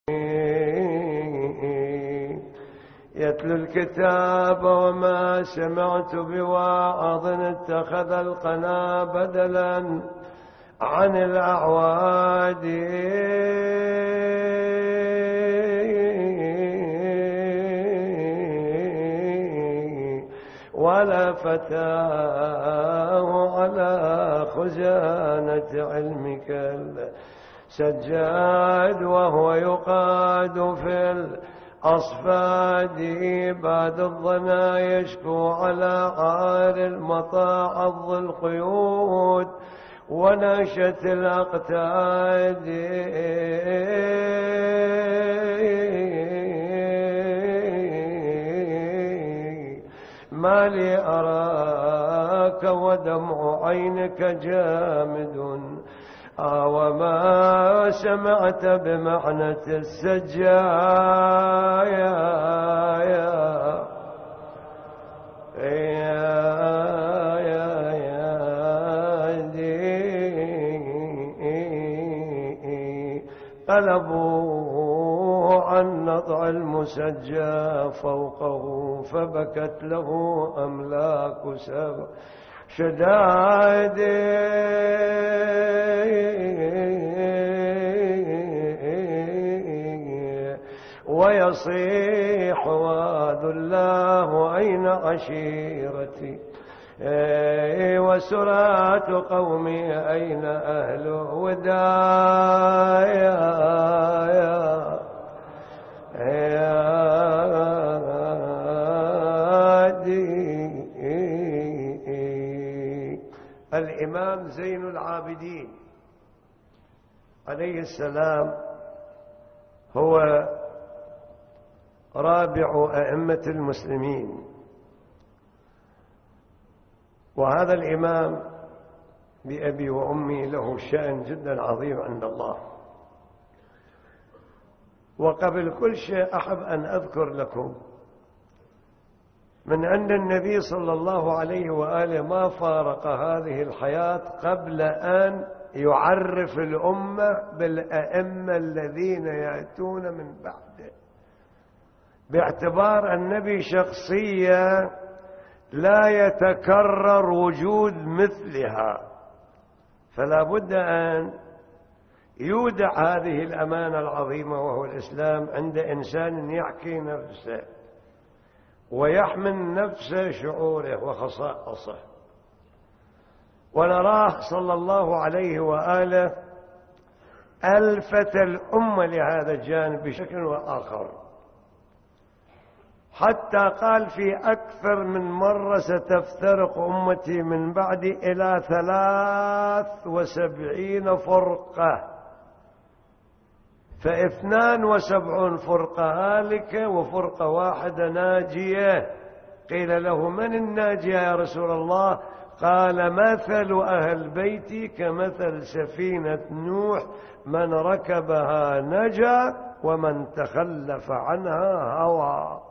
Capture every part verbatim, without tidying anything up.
يتلو الكتاب وما سمعت بواعظ اتخذ القنا بدلا عن الأعواد ولا فتاه على خزانة علمك السجاد وهو يقاد في الأصفاد بعد الظنا يشكو على عار المطاعض القيود ونشت الأقتاد ما لي أراك ودمع عينك جامد وما سمعت بمعنى السجايا قلبوا عن نضع المسجى فوقه فبكت له أملاك سبع شدائد ويصيح واد الله أين عشيرتي وسرات قومي أين أهل ودايا الإمام زين العابدين عليه السلام هو رابع أئمة المسلمين، وهذا الإمام بأبي وأمي له شأن جدا عظيم عند الله. وقبل كل شيء أحب أن أذكر لكم من أن النبي صلى الله عليه وآله ما فارق هذه الحياة قبل أن يعرف الأمة بالأئمة الذين يأتون من بعده، باعتبار النبي شخصية لا يتكرر وجود مثلها، فلا بد أن يودع هذه الأمانة العظيمة وهو الإسلام عند إنسان يحكي نفسه ويحمل نفسه شعوره وخصائصه. ونراه صلى الله عليه وآله ألفت الأمة لهذا الجانب بشكل وآخر، حتى قال في أكثر من مرة ستفترق أمتي من بعدي إلى ثلاث وسبعين فرقة، فاثنان وسبعون فرقة هالكة وفرقة واحدة ناجية. قيل له من الناجية يا رسول الله؟ قال مثل أهل بيتي كمثل سفينة نوح، من ركبها نجا ومن تخلف عنها هوى.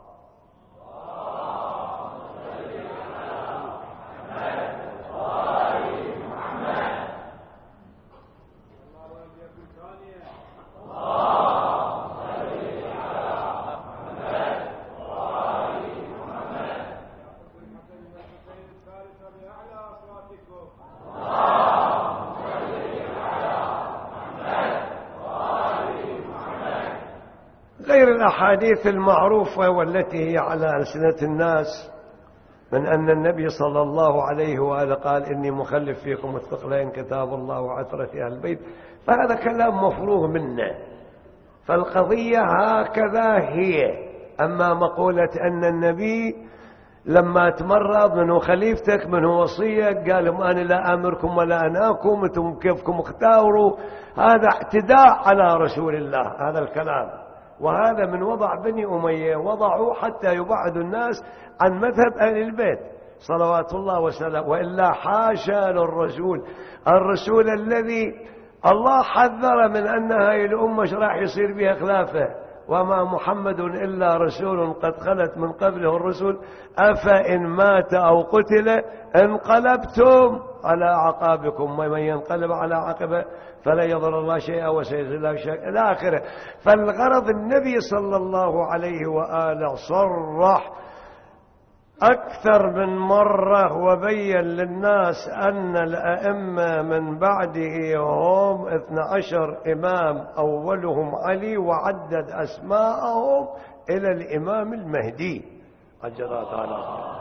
غير الأحاديث المعروفة والتي هي على ألسنة الناس من أن النبي صلى الله عليه وآله قال إني مخلف فيكم الثقلين كتاب الله وعترة أهل البيت، فهذا كلام مفروغ منه، فالقضية هكذا هي. أما مقولة أن النبي لما تمرض منه خليفتك منه وصية قال أنا لا أمركم ولا أناكم أنتم كيفكم اختاروا، هذا اعتداء على رسول الله هذا الكلام. وهذا من وضع بني أمية، وضعوا حتى يبعدوا الناس عن مذهب أهل البيت صلوات الله وسلامه، وإلا حاشا للرسول، الرسول الذي الله حذر من أن هاي الأمة راح يصير بها خلافة، وما محمد إلا رسول قد خلت من قبله الرسل أفإن مات أو قتل انقلبتم على أعقابكم ومن ينقلب على عقبه فلا يضر الله شيئا وسيجزي الله شيئا إلى آخره. فالغرض النبي صلى الله عليه وآله صرح أكثر من مرة وبين للناس أن الأئمة من بعده هم اثنى عشر إمام أولهم علي، وعدد أسماءهم إلى الإمام المهدي عجل الله تعالى.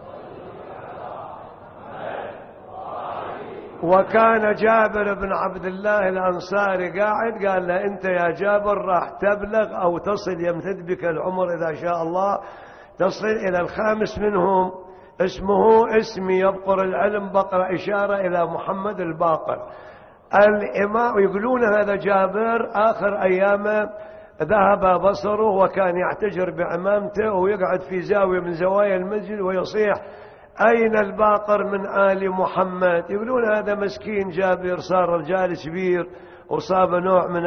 وكان جابر بن عبد الله الأنصاري قاعد قال له أنت يا جابر راح تبلغ أو تصل يمتد بك العمر إذا شاء الله تصل إلى الخامس منهم اسمه اسمي يبقر العلم بقر إشارة إلى محمد الباقر. الإمام يقولون هذا جابر آخر أيامه ذهب بصره وكان يعتجر بعمامته ويقعد في زاوية من زوايا المسجد ويصيح أين الباقر من آل محمد. يقولون هذا مسكين جابر صار رجال كبير وصاب نوع من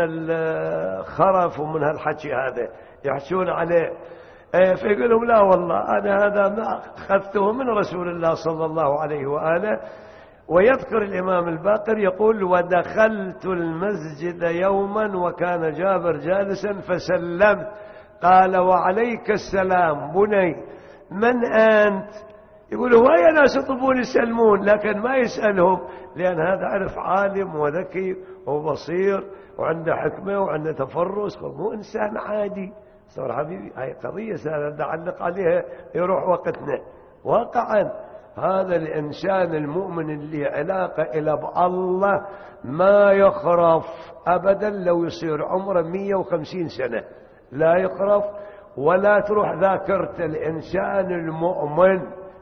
الخرف ومن هالحكي هذا يحشون عليه. فيقولوا لا والله أنا هذا ما أخذته من رسول الله صلى الله عليه وآله. ويذكر الإمام الباقر يقول ودخلت المسجد يوما وكان جابر جالسا فسلمت قال وعليك السلام بني من أنت. يقول هو يا ناس يطلبون يسلمون لكن ما يسألهم لأن هذا عرف عالم وذكي وبصير وعنده حكمة وعنده تفرس مو إنسان عادي. صار حبيبي هاي قضية سألت أعلق عليها يروح وقتنا. واقعا هذا الإنسان المؤمن اللي علاقة إلى بالله ما يخرف أبدا لو يصير عمره مية وخمسين سنة لا يخرف ولا تروح ذاكرة الإنسان المؤمن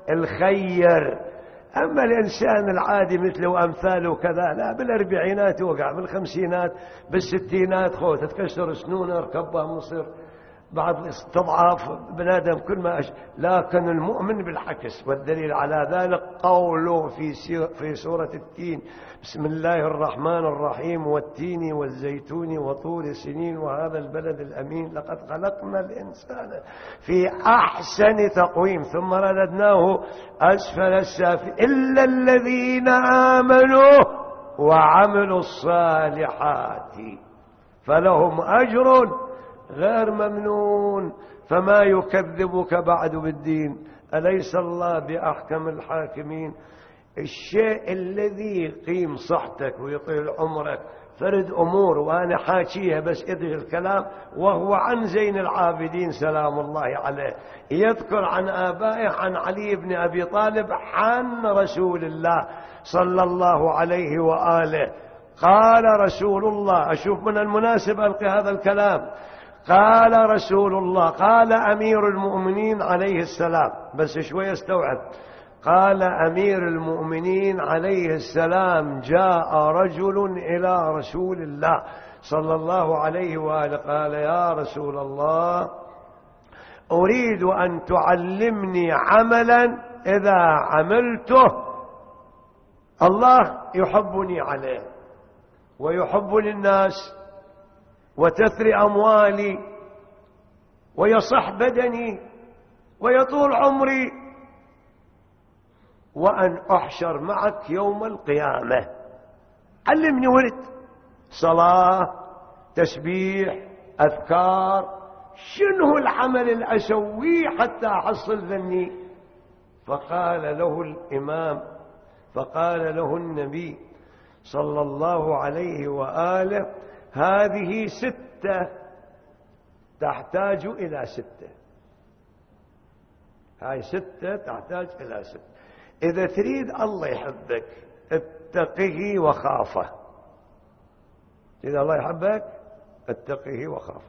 الخير. أما الإنسان العادي مثله وأمثاله وكذا لا بالأربعينات وقع بالخمسينات بالستينات خوت تكسر سنونه ركبها مصير بعض تضعف بنادم كل ما أش... لكن المؤمن بالعكس. والدليل على ذلك قوله في سي... في سورة التين بسم الله الرحمن الرحيم والتين والزيتون وطور سنين وهذا البلد الأمين لقد خلقنا الإنسان في أحسن تقويم ثم رددناه أسفل السافلين إلا الذين آمنوا وعملوا الصالحات فلهم أجر غير ممنون. فما يكذبك بعد بالدين أليس الله بأحكم الحاكمين. الشيء الذي يقيم صحتك ويطيل عمرك فرد أمور وأنا حاكيها بس إذن الكلام وهو عن زين العابدين سلام الله عليه يذكر عن آبائه عن علي بن أبي طالب عن رسول الله صلى الله عليه وآله قال رسول الله. أشوف من المناسب ألقي هذا الكلام. قال رسول الله قال أمير المؤمنين عليه السلام بس شوي استوعب. قال أمير المؤمنين عليه السلام جاء رجل إلى رسول الله صلى الله عليه وآله قال يا رسول الله أريد أن تعلمني عملا إذا عملته الله يحبني عليه ويحبني الناس وتثري أموالي ويصح بدني ويطول عمري وأن أحشر معك يوم القيامة. علمني ولد صلاة تسبيح أذكار شنو العمل اللي أسويه حتى أحصل ذني. فقال له الإمام فقال له النبي صلى الله عليه وآله هذه ستة تحتاج إلى ستة. هاي ستة تحتاج إلى ستة. إذا تريد الله يحبك اتقه وخافه. إذا الله يحبك اتقه وخافه.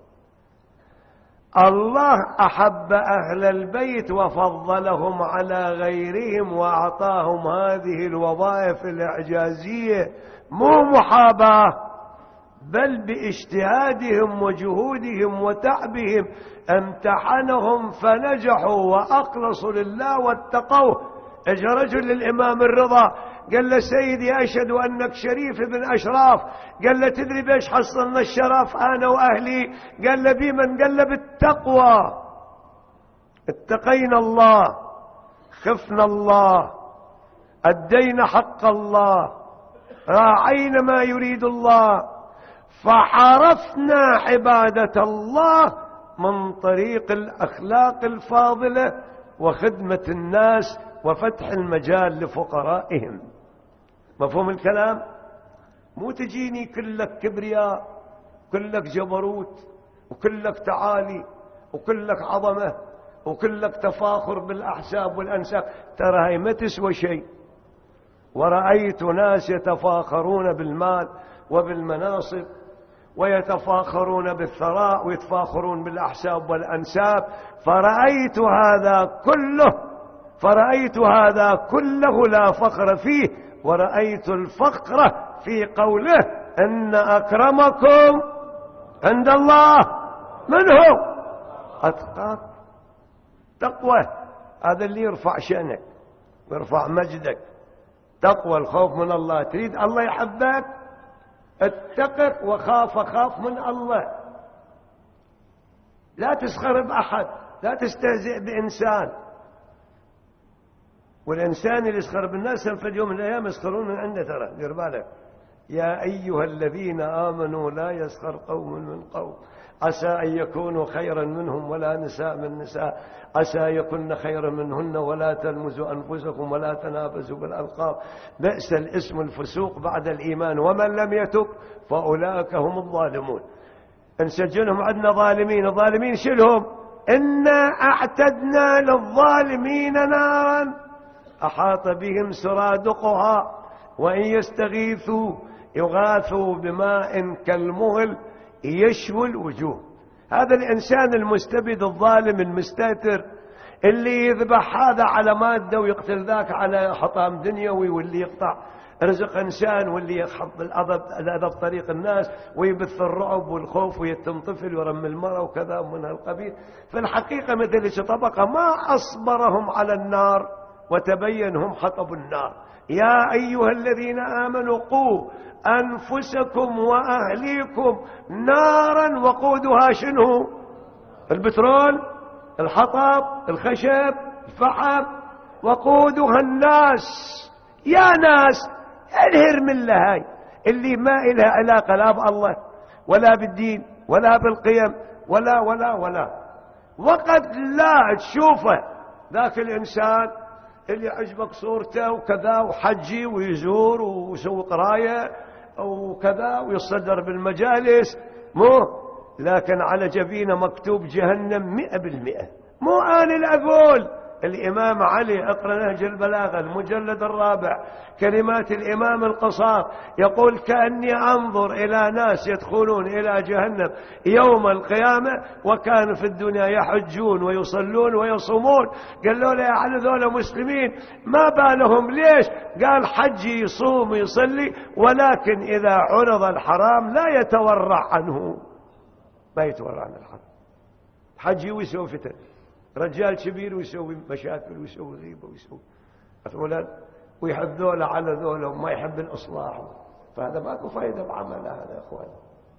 الله أحب أهل البيت وفضلهم على غيرهم وأعطاهم هذه الوظائف الإعجازية مو محاباة بل باجتهادهم وجهودهم وتعبهم امتحنهم فنجحوا وأخلصوا لله واتقوه اجى رجل للإمام الرضا قال له سيدي أشهد أنك شريف ابن أشراف. قال له تدري بيش حصلنا الشرف أنا وأهلي؟ قال له بمن؟ قال له بالتقوى، اتقينا الله، خفنا الله، أدينا حق الله، راعينا ما يريد الله، فعرفنا عبادة الله من طريق الأخلاق الفاضلة وخدمة الناس وفتح المجال لفقرائهم. مفهوم الكلام؟ مو تجيني كلك كبرياء، كلك جبروت، وكلك تعالي، وكلك عظمة، وكلك تفاخر بالأحساب والأنساب. ترى هاي ما تسوى شيء. ورأيت ناس يتفاخرون بالمال وبالمناصب، ويتفاخرون بالثراء، ويتفاخرون بالأحساب والأنساب، فرأيت هذا كله فرأيت هذا كله لا فخر فيه، ورأيت الفخر في قوله إن أكرمكم عند الله من هو؟ أتقاكم. تقوى هذا اللي يرفع شأنك ويرفع مجدك. تقوى الخوف من الله. تريد الله يحبك؟ اتقك وخاف خاف من الله. لا تسخر بأحد، لا تستهزئ بإنسان. والإنسان اللي يسخر بالناس في اليوم من الأيام يسخرون من عنده. ترى دير بالك. يا أيها الذين آمنوا لا يسخر قوم من قوم عسى أن يكونوا خيرا منهم ولا نساء من نساء عسى يكن خيرا منهن ولا تلمزوا أنفسكم ولا تنابزوا بالألقاب بئس الاسم الفسوق بعد الإيمان ومن لم يتب فأولئك هم الظالمون. نسجلهم عندنا ظالمين. الظالمين شلهم؟ إنا أعتدنا للظالمين نارا أحاط بهم سرادقها وإن يستغيثوا يغاثوا بماء كالمهل يشوي الوجوه. هذا الإنسان المستبد الظالم المستهتر اللي يذبح هذا على مادة ويقتل ذاك على حطام دنيوي، واللي يقطع رزق إنسان، واللي يخط الأذى بطريق الناس ويبث الرعب والخوف ويتم طفل ويرمي المرأة وكذا من هالقبيل. في الحقيقة مثل طبقة ما أصبرهم على النار وتبينهم حطب النار. يا أيها الذين آمنوا قوا أنفسكم وأهليكم نارا وقودها شنو؟ البترول، الحطب، الخشب، الفحم، وقودها الناس. يا ناس انهر من هاي اللي ما إلها علاقة لا بالله ولا بالدين ولا بالقيم ولا ولا ولا وقد لا تشوفه ذاك الإنسان اللي عجبك صورته وكذا وحجي ويزور ويسوي قراية وكذا ويصدر بالمجالس، مو لكن على جبينه مكتوب جهنم مئة بالمئة. مو أنا اللي أقول. الإمام علي، اقرأ نهج البلاغة المجلد الرابع، كلمات الإمام القصار، يقول كأني أنظر إلى ناس يدخلون إلى جهنم يوم القيامة وكانوا في الدنيا يحجون ويصلون ويصومون. قال له يا علي ذولا مسلمين ما بالهم ليش؟ قال حجي يصوم ويصلي ولكن إذا عرض الحرام لا يتورع عنه. ما يتورع عن الحرام. حجي ويسوي فتن، رجال كبير ويسوي مشاكل ويسوي غيبة ويسوي أفعلا ويحب ذولا على ذولا وما يحب الإصلاح. فهذا ماكو فايدة بعمل هذا يا أخوان.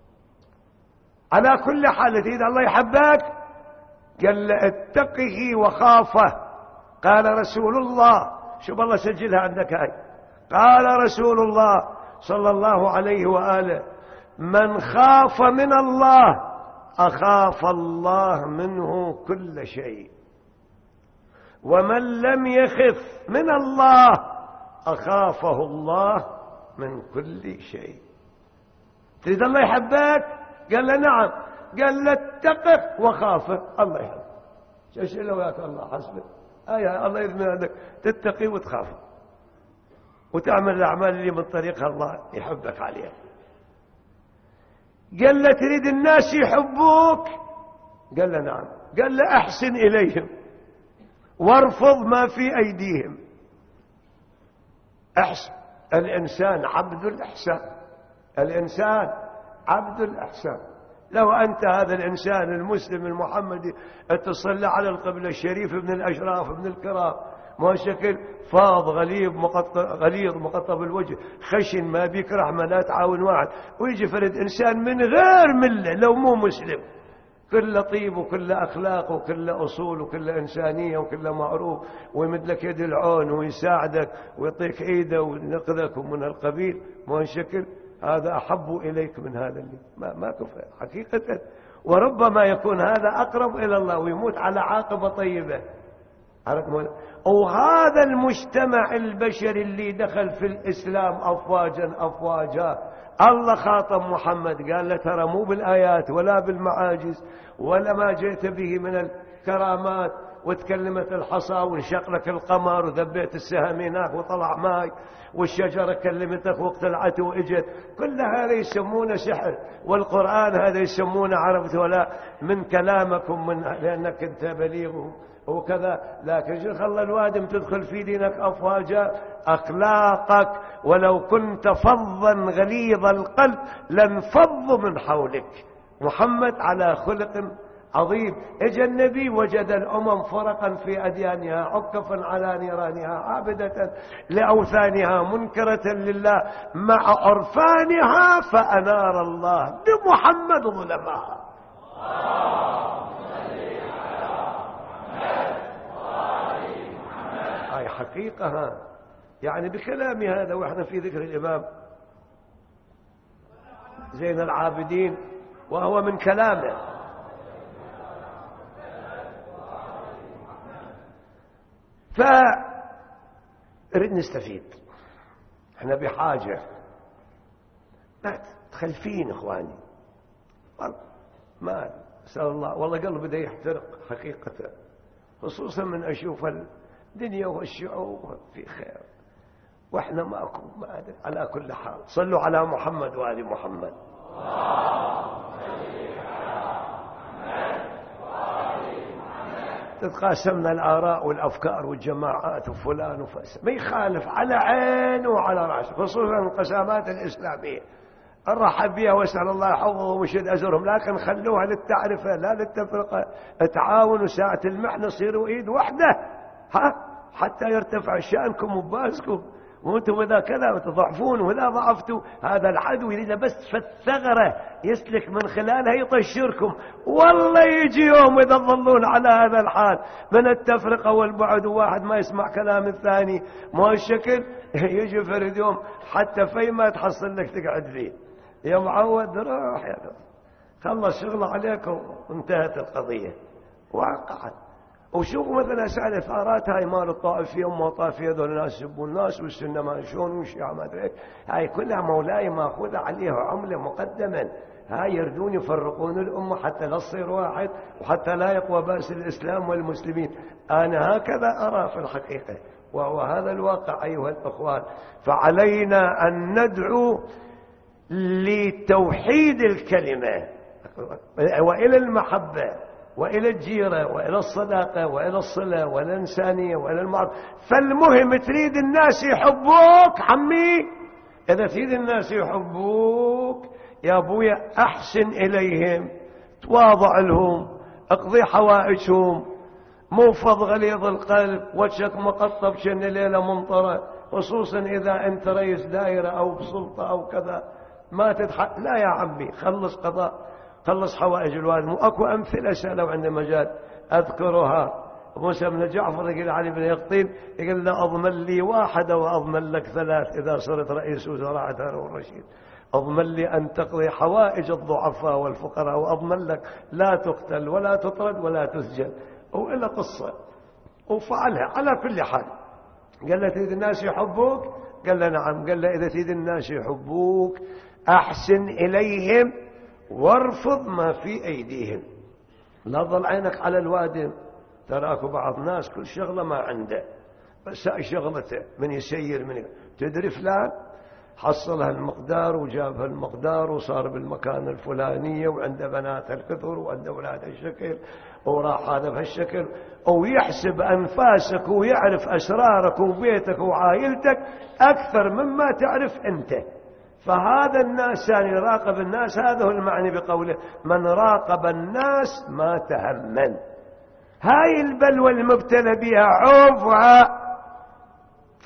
على كل حال إذا الله يحبك قال اتقه وخافه. قال رسول الله، شوف الله سجلها عندك هاي، قال رسول الله صلى الله عليه وآله من خاف من الله أخاف الله منه كل شيء، ومن لم يخف من الله أخافه الله من كل شيء. تريد الله يحبك؟ قال له نعم. قال له اتقه وخافه. الله يحبك. ايش لو ياك الله حسبك. اي الله يذمن عندك تتقي وتخاف وتعمل الاعمال اللي من طريقها الله يحبك عليها. قال له تريد الناس يحبوك؟ قال له نعم. قال له احسن اليهم وارفض ما في ايديهم. احسن. الانسان عبد الاحسان. الانسان عبد الاحسان. لو انت هذا الانسان المسلم المحمدي تصلى على القبلة الشريف ابن الاشراف ابن الكرام ما شكل فاض غليظ مقطع غليظ مقطب الوجه خشن ما بيك رحمة لا تعاون واحد، ويجي فرد إنسان من غير ملة لو مو مسلم كل طيب وكل أخلاق وكل أصول وكل إنسانية وكل معروف، ويمد لك يد العون ويساعدك ويعطيك إيده وينقذك من القبيل. ما شكل هذا أحب إليك من هذا اللي ما, ما كفى حقيقة. وربما يكون هذا أقرب إلى الله ويموت على عاقبة طيبة. وهذا المجتمع البشري اللي دخل في الإسلام أفواجا أفواجا، الله خاطب محمد قال له ترى مو بالآيات ولا بالمعاجز ولا ما جئت به من الكرامات، وتكلمت الحصى وانشق لك القمر وذبيت السهم هناك وطلع ماي والشجرة كلمتك واقتلعت واجت، كل هذا يسمونه سحر. والقرآن هذا يسمونه عرفت ولا من كلامكم من لأنك انت بليغ وكذا. لكن خلى الوادم تدخل في دينك أفواجا. أخلاقك ولو كنت فظا غليظ القلب لانفضوا من حولك. محمد على خلق عظيم. اجى النبي وجد الأمم فرقا في أديانها عكفا على نيرانها عابدة لأوثانها منكرة لله مع عرفانها فأنار الله بمحمد ظلمها. هاي حقيقة يعني بكلامي هذا وإحنا في ذكر الإمام زين العابدين وهو من كلامه. فنريد نستفيد، احنا بحاجة. لا تخلفين اخواني ما اسال الله والله قلبي بدا يحترق حقيقة، خصوصا من اشوف الدنيا والشعوب في خير واحنا ماكو ما ادري. على كل حال صلوا على محمد وآل محمد. تتقاسمنا الآراء والأفكار والجماعات وفلان وفلان ما يخالف على عينه وعلى رأسه، خصوصا القسامات الإسلامية نرحب بها واسأل الله يحفظهم ويشد أزرهم، لكن خلوها للتعرفة لا للتفرقة. تعاونوا ساعة المحنة صيروا إيد واحدة ها حتى يرتفع شأنكم وباسكم، وانتم اذا كذا تضعفون واذا ضعفتوا هذا العدو يريد بس فالثغرة يسلك من خلالها يطشركم. والله يجي يوم اذا تظلون على هذا الحال من التفرقة والبعد وواحد ما يسمع كلام الثاني ما الشكل يجي فرد يوم حتى في ما تحصل لك تقعد فيه يا معود روح يا دوم خلص شغل عليك وانتهت القضية وقعت. وشوفوا مثلا سعد الثارات هاي مال الطائفية وما طائفية ذول الناس يسبون الناس والسنة ما شلون والشيعة ما ادري هاي كلها مولاي ماخوذة عليها عملة مقدما. هاي يردون يفرقون الأمة حتى لا تصير واحد وحتى لا يقوى بأس الإسلام والمسلمين. أنا هكذا أرى في الحقيقة وهذا الواقع أيها الأخوان. فعلينا أن ندعو لتوحيد الكلمة وإلى المحبة وإلى الجيرة وإلى الصداقة وإلى الصلة وإلى الإنسانية وإلى المعروف. فالمهم تريد الناس يحبوك عمي، إذا تريد الناس يحبوك يا أبويا أحسن إليهم، تواضع لهم، اقضي حوائجهم، مو فض غليظ القلب وجهك مقطب شن ليلة ممطرة، خصوصا إذا أنت رئيس دائرة أو بسلطة أو كذا ما تضحك. لا يا عمي خلص قضاء خلص حوائج الوالد. واكو امثله سالوا عند مجال اذكرها. موسى بن جعفر يقول علي بن يقطين يقول لا اضمن لي واحده واضمن لك ثلاث اذا صرت رئيس وزراء هارون الرشيد. اضمن لي ان تقضي حوائج الضعفاء والفقراء، واضمن لك لا تقتل ولا تطرد ولا تسجن. والا قصه وفعلها على كل حال. قال له تريد الناس يحبوك؟ قال له نعم. قال له اذا تريد الناس يحبوك احسن اليهم وارفض ما في أيديهم. لا ظل عينك على الوادم. تراكوا بعض الناس كل شغلة ما عنده بس هاي شغلته من يسير من تدري فلان حصل هالمقدار وجاب هالمقدار وصار بالمكان الفلانية وعنده بنات الكثر وعنده أولاد هالشكل وراح هذا بهالشكل، ويحسب أنفاسك ويعرف أسرارك وبيتك وعائلتك أكثر مما تعرف أنت. فهذا الناس يعني راقب الناس. هذا هو المعنى بقوله من راقب الناس ما تهمن. هاي البلوى المبتلى بها عوفها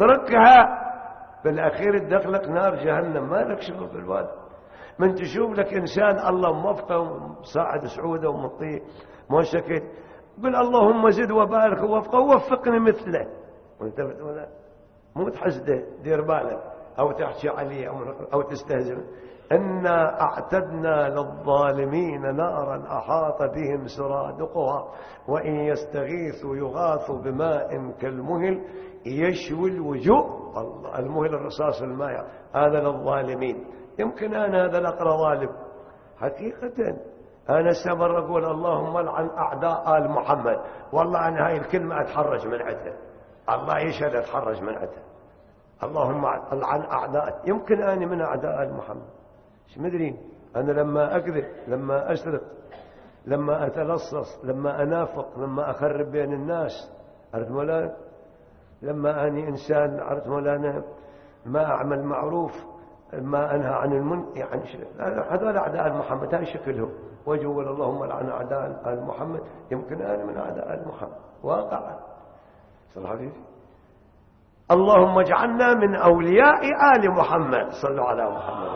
اتركها، بالأخير تدخلك نار جهنم، ما لك شغل بالوالد. من تشوف لك إنسان الله موفقه ومساعد سعوده ومطيع مو شكل، قل اللهم زد وبارك ووفقه ووفقني مثله، وانت ولا مو تحسده، دير بالك أو تحكي عليه أو, أو تستهزئ. إنا أعتدنا للظالمين نارا أحاط بهم سرادقها وإن يستغيثوا يغاثوا بماء كالمهل يشوي الوجوه. الله، المهل الرصاص الماء، هذا للظالمين. يمكن أنا هذا الأقرأ ظالم حقيقة. أنا استمر أقول اللهم لعن أعداء آل محمد، والله أنا هاي الكلمة أتحرج من عدها، الله يشهد أتحرج من عدها. اللهم لعن أعداء، يمكن أنا من أعداء آل محمد، مش مدرين. أنا لما أكذب، لما أسرق، لما أتلصص، لما أنافق، لما أخرب بين الناس، عرفت مولانا؟ لما أني إنسان، عرفت مولانا، ما أعمل معروف، ما أنهى عن المنكر، يعني هذول أعداء آل محمد، هاي شكلهم. وجول اللهم لعن أعداء آل محمد، يمكن أنا من أعداء آل محمد واقعا. صلى الله. اللهم اجعلنا من أولياء آل محمد، صلوا على محمد.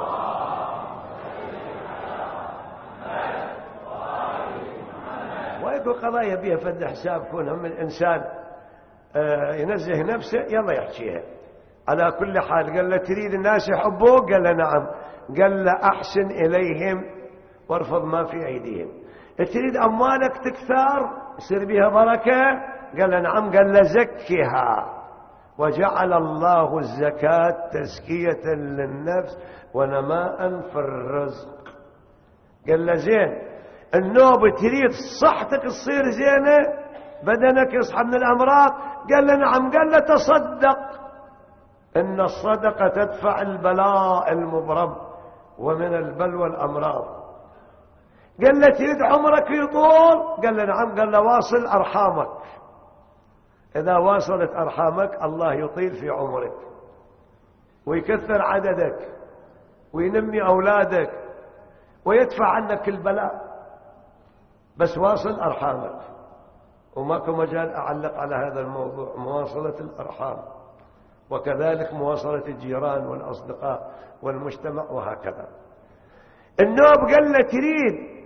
ويكون قضايا بيها فد حساب، كون هم الإنسان ينزه نفسه يلا يحكيها. على كل حال قال له تريد الناس يحبوك؟ قال له نعم. قال له أحسن إليهم وارفض ما في أيديهم. تريد أموالك تكثر يصير بها بركة؟ قال له نعم. قال له زكها، وجعل الله الزكاة تزكية للنفس ونماء في الرزق. قال له زين النوب تريد صحتك تصير زينة، بدنك يصحى من الأمراض؟ قال له نعم. قال له تصدق، إن الصدقة تدفع البلاء المبرم ومن البلوى الأمراض. قال له تريد عمرك يطول؟ قال له نعم. قال له واصل أرحامك، إذا واصلت أرحامك الله يطيل في عمرك ويكثر عددك وينمي أولادك ويدفع عنك البلاء، بس واصل أرحامك. وماكو مجال أعلق على هذا الموضوع، مواصلة الأرحام، وكذلك مواصلة الجيران والأصدقاء والمجتمع وهكذا. النوب قال له تريد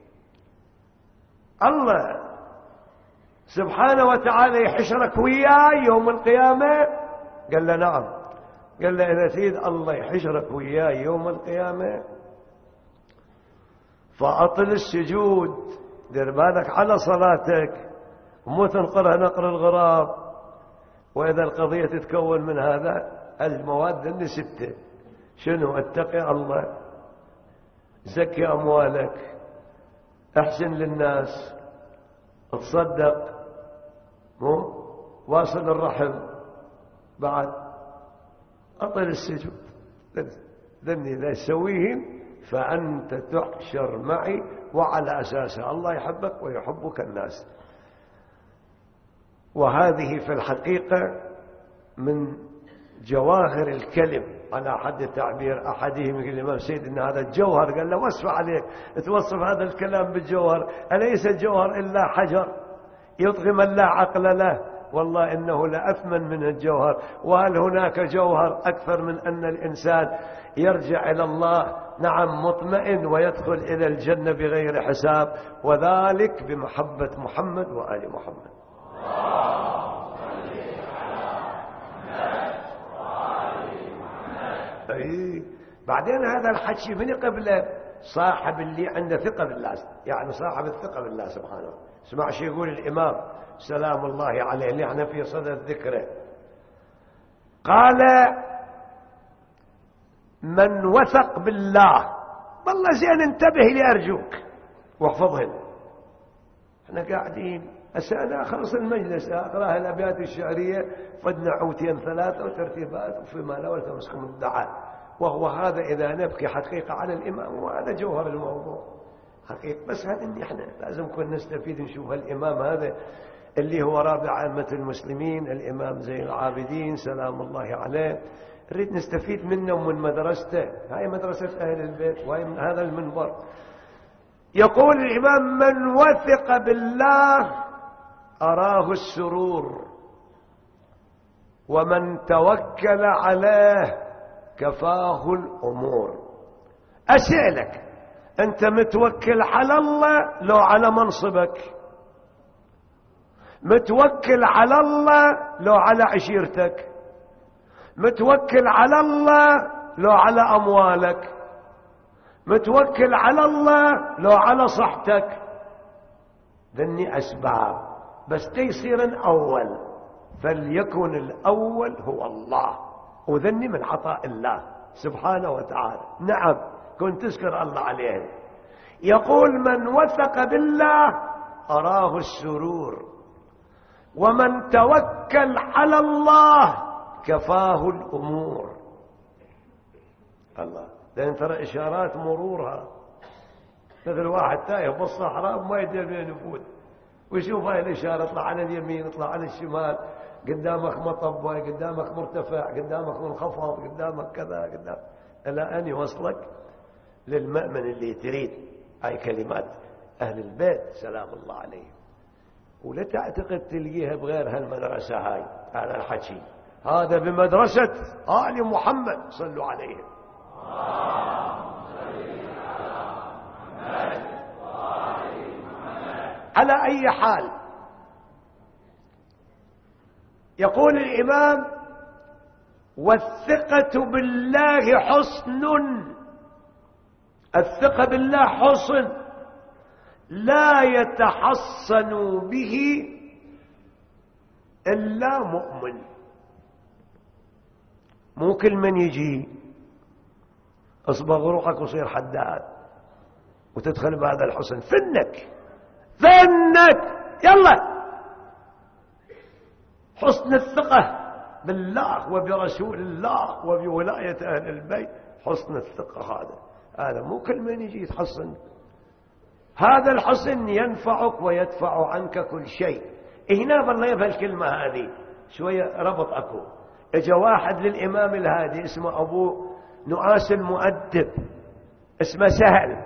الله سبحانه وتعالى يحشرك وياي يوم القيامة؟ قال له نعم. قال له إذا تريد الله يحشرك وياي يوم القيامة فأطل السجود، دير بالك على صلاتك ومو تنقرها نقر الغراب. وإذا القضية تتكون من هذا المواد اللي ستة، شنو؟ اتقي الله، زكي أموالك، احسن للناس، تصدق، مو واصل الرحم، بعد أطل السجود. ذني لا يسويهم فأنت تحشر معي، وعلى أساسها الله يحبك ويحبك الناس. وهذه في الحقيقة من جواهر الكلم على حد تعبير أحدهم الإمام سيد إن هذا الجوهر. قال له وصف عليك توصف هذا الكلام بالجوهر، أليس الجوهر إلا حجر يطغي من لا عقل له؟ والله إنه لأثمن من الجوهر. وهل هناك جوهر أكثر من أن الإنسان يرجع إلى الله نعم مطمئن ويدخل إلى الجنة بغير حساب، وذلك بمحبة محمد وآل محمد. أي بعدين هذا الحكي من قبله صاحب اللي عنده ثقة بالله، يعني صاحب الثقة بالله سبحانه. اسمع شو يقول الإمام سلام الله عليه اللي احنا في صدد ذكره. قال من وثق بالله، والله زين انتبه لي أرجوك واحفظهن. احنا قاعدين هسه أنا أخلص المجلس أقرأ الأبيات الشعرية فدنا عوتين ثلاثة وترتيبات وفيما لا ولتمسكم الدعاء، وهو هذا إذا نبكي حقيقة على الإمام، وهذا جوهر الموضوع حقيقة. بس هذا اللي احنا لازم كنا نستفيد نشوف الإمام هذا اللي هو رابع عامة المسلمين، الإمام زين العابدين سلام الله عليه، نريد نستفيد منه ومن مدرسته. هاي مدرسة أهل البيت وهي من هذا المنبر. يقول الإمام من وثق بالله أراه السرور ومن توكل عليه كفاه الأمور. أسألك، أنت متوكل على الله لو على منصبك؟ متوكل على الله لو على عشيرتك؟ متوكل على الله لو على أموالك؟ متوكل على الله لو على صحتك؟ ذني أسباب، بس تيصير أول، فليكن الأول هو الله، وذني من عطاء الله سبحانه وتعالى. نعم، كنت تذكر الله عليه. يقول من وثق بالله أراه السرور، ومن توكل على الله كفاه الأمور. الله، لأن ترى إشارات مرورها مثل واحد تايه بالصحراء ما يدري وين يفوت، ويشوف هاي الإشارة، اطلع على اليمين، اطلع على الشمال، قدامك مطب، قدامك مرتفع، قدامك منخفض، قدامك كذا، قدام إلى أن يوصلك للمأمن اللي تريد. هاي كلمات أهل البيت سلام الله عليهم. ولا تعتقد تلقيها بغير هالمدرسة هاي. هذا الحكي هذا بمدرسة آل محمد، صلوا عليه. على أي حال، يقول الإمام: والثقة بالله حصن. الثقة بالله حصن لا يتحصن به إلا مؤمن. مو كل من يجي اصبغ روحك وصير حداد وتدخل بهذا الحسن. فنك فنك يلا. حسن الثقة بالله وبرسول الله وبولاية أهل البيت، حسن الثقة هذا هذا مو كل من يجي يتحصن. هذا الحسن ينفعك ويدفع عنك كل شيء. هنا بالله يبقى الكلمة هذه شوية ربط أكو. اجا واحد للإمام الهادي اسمه أبو نعاس المؤدب، اسمه سهل،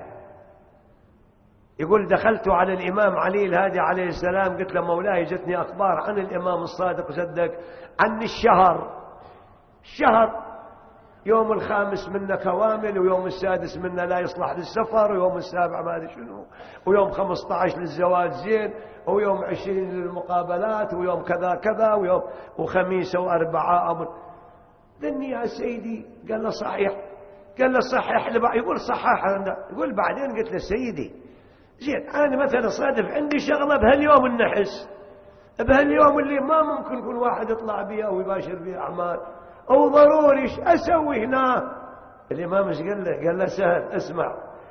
يقول: دخلت على الإمام علي الهادي عليه السلام، قلت له: مولاي جتني أخبار عن الإمام الصادق صدق عن الشهر الشهر يوم الخامس منه كوامل، ويوم السادس منه لا يصلح للسفر، ويوم السابع ما أدري شنو، ويوم خمسة عشر للزواج زين، ويوم عشرين للمقابلات، ويوم كذا كذا، ويوم وخميس وأربعاء أمر. ذني يا سيدي. قال له: صحيح. قال له: صحيح. يقول: صحح. يقول: بعدين قلت له: سيدي زين، أنا مثلا صادف عندي شغلة بهاليوم النحس، بهاليوم اللي ما ممكن كل واحد يطلع بيها ويباشر بيها أعمال، أو ضروري ايش أسوي هنا؟ الإمام ايش قال له؟ قال له: سهل، اسمع،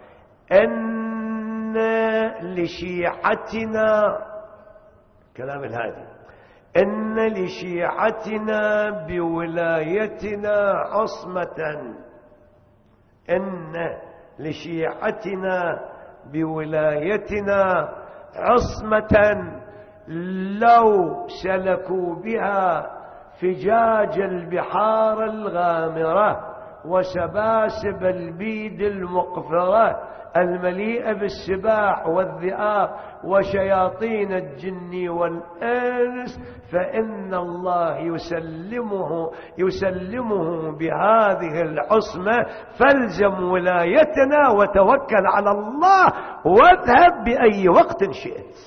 إن لشيعتنا، كلام الهادي، إن لشيعتنا بولايتنا عصمة، إن لشيعتنا بولايتنا عصمة لو سلكوا بها فجاج البحار الغامرة وسباسب البيد المقفرة المليئة بالسباع والذئاب وشياطين الجن والإنس، فإن الله يسلمه يسلمه بهذه العصمة، فالزم ولايتنا وتوكل على الله واذهب بأي وقت شئت.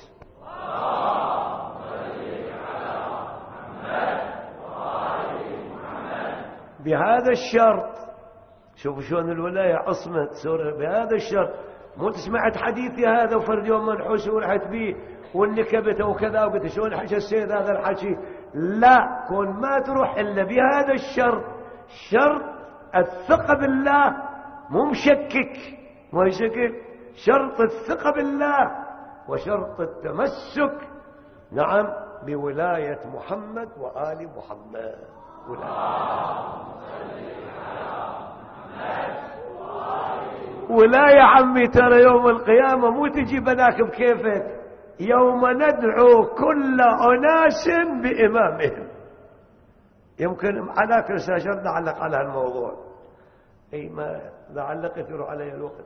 بهذا الشرط، شوفوا شلون الولاية عصمة سورة، بهذا الشرط. مو تسمعت حديثي هذا وفرد يوم منحوس ورحت بيه والنكبته وكذا وقلت شلون حكى السيد هذا الحكي. لا، كون ما تروح إلا بهذا الشرط، شرط الثقة بالله، مو مشكك، مو يشكك، شرط الثقة بالله وشرط التمسك نعم بولاية محمد وآل محمد. ولا يا عمي ترى يوم القيامة مو تجي بناك بكيفك، يوم ندعو كل أناس بإمامهم. يمكن على كل ساشر نعلق على الموضوع. اي ما لعلق يثير علي الوقت.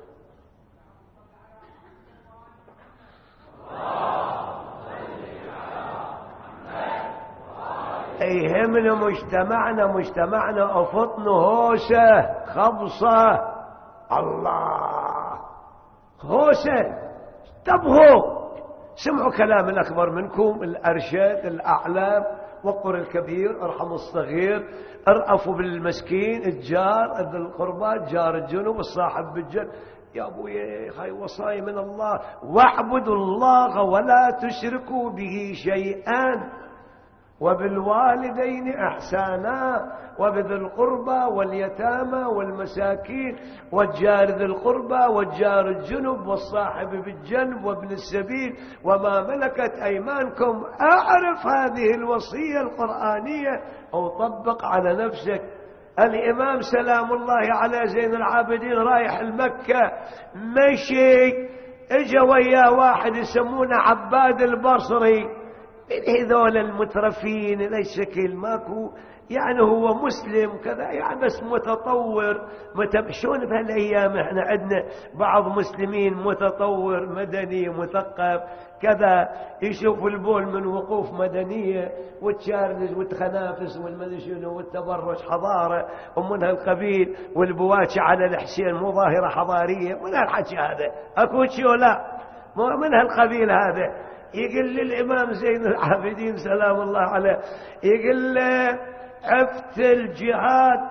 يهمنا مجتمعنا مجتمعنا أفطن هوسة خبصة. الله هوسة تبهوا، سمعوا كلام الأكبر منكم، الأرشاد الأعلام، وقر الكبير ارحموا الصغير، ارأفوا بالمسكين، الجار ذي القربى، جار الجنوب، الصاحب بالجن. يا أبوي هاي وصايا من الله، واعبدوا الله ولا تشركوا به شيئا، وبالوالدين إحسانا، وبذي القربى واليتامى والمساكين، والجار ذي القربى والجار الجنب والصاحب بالجنب وابن السبيل وما ملكت أيمانكم. أعرف هذه الوصية القرآنية أو طبق على نفسك. الإمام سلام الله على زين العابدين رايح المكة مشي، اجا وياه واحد يسمونه عباد البصري، من هذول المترفين ليس شكل ماكو، يعني هو مسلم كذا يعني بس متطور متب... شلون بهالايام احنا عندنا بعض مسلمين متطور مدني مثقف كذا، يشوف البول من وقوف مدنيه والتشارلز والتخنافس والمدري شنو والتبرج حضاره ومن هالقبيل، والبواكي على الحسين مظاهره حضاريه، من هالحكي هذا اكو شيء لا من هالقبيل هذا. يقول للإمام زين العابدين سلام الله عليه، يقول له عفت الجهاد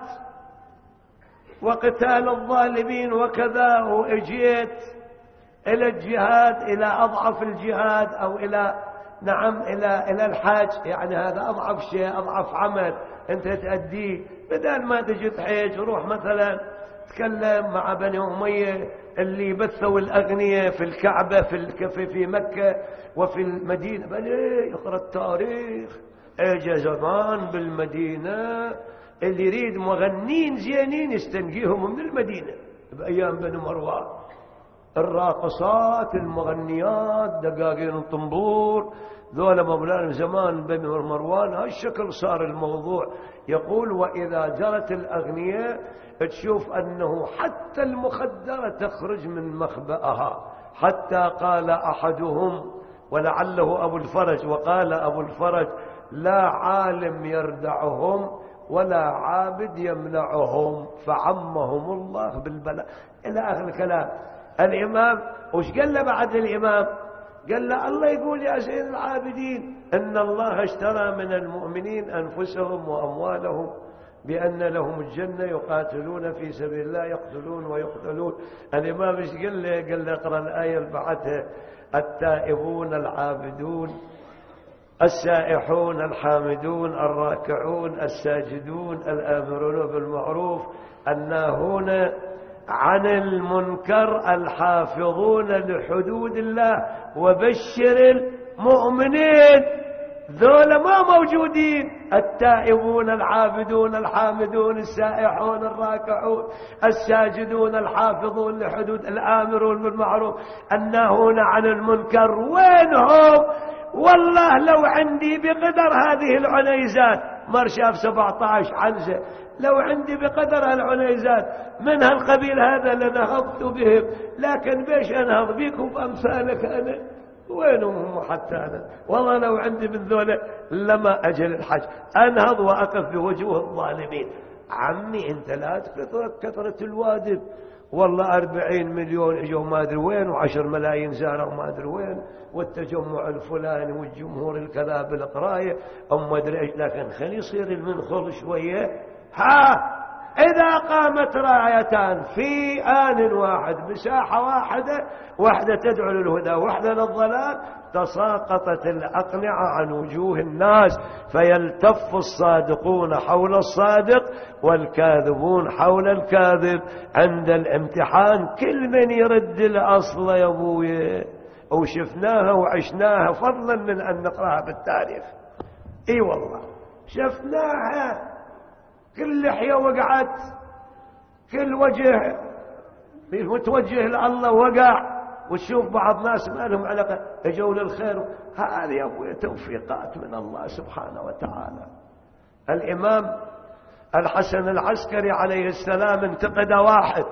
وقتال الظالمين وكذا، وإجيت إلى الجهاد إلى أضعف الجهاد أو إلى نعم إلى إلى الحج، يعني هذا أضعف شيء أضعف عمل أنت تأديه، بدل ما تجي تحج وروح مثلا تكلم مع بني أمية اللي بثوا الأغنياء في الكعبة في الكفي في مكة وفي المدينة، بل يقرأ التاريخ اجى زمان بالمدينة اللي يريد مغنين زينين يستنجيهم من المدينة بأيام بني مروان، الراقصات المغنيات دقاقين الطنبور ذولا مولانا زمان بني مروان. هالشكل صار الموضوع. يقول وإذا جرت الأغنياء تشوف أنه حتى المخدرة تخرج من مخبأها، حتى قال أحدهم ولعله أبو الفرج، وقال أبو الفرج لا عالم يردعهم ولا عابد يمنعهم فعمهم الله بالبلاء، إلى آخر الكلام. الإمام وش قال له بعد الإمام؟ قال له الله يقول يا سيد العابدين إن الله اشترى من المؤمنين أنفسهم وأموالهم بأن لهم الجنة يقاتلون في سبيل الله يقتلون ويقتلون. الإمام ايش قال له؟ قال له اقرأ الآية اللي بعدها التائبون العابدون السائحون الحامدون الراكعون الساجدون الآمرون بالمعروف الناهون عن المنكر الحافظون لحدود الله وبشر المؤمنين. ذولا ما موجودين، التائبون العابدون الحامدون السائحون الراكعون الساجدون الحافظون لحدود الآمرون بالمعروف الناهون عن المنكر. وينهم؟ والله لو عندي بقدر هذه العنيزات، مر شاف سبعة عشر عنزة، لو عندي بقدر العنيزات من هالقبيل هذا لنهضت بهم، لكن بيش أنهض بكم بأمثالك أنا؟ وينهم هم حتى أنا؟ والله لو عندي من ذولا لما أجل الحج أنهض وأقف بوجوه الظالمين. عمي أنت لا تكثر كثرة الوادب، والله أربعين مليون اجوا ما أدري وين، وعشر ملايين زاروا ما أدري وين، والتجمع الفلاني والجمهور الكذا بالقراية أو ما أدري إيش، لكن خلي يصير المنخل شوية. ها إذا قامت رايتان في آن واحد بساحة واحدة، واحدة تدعو للهدى واحدة للضلال، تساقطت الأقنعة عن وجوه الناس، فيلتف الصادقون حول الصادق والكاذبون حول الكاذب. عند الامتحان كل من يرد الأصل يا أبوي، وشفناها وعشناها فضلا من أن نقرأها بالتاريخ. اي والله شفناها، كل لحية وقعت، كل وجه متوجه لله وقع، وتشوف بعض ناس ما لهم علاقة اجوا للخير. هذه يا ابوي توفيقات من الله سبحانه وتعالى. الإمام الحسن العسكري عليه السلام انتقد واحد،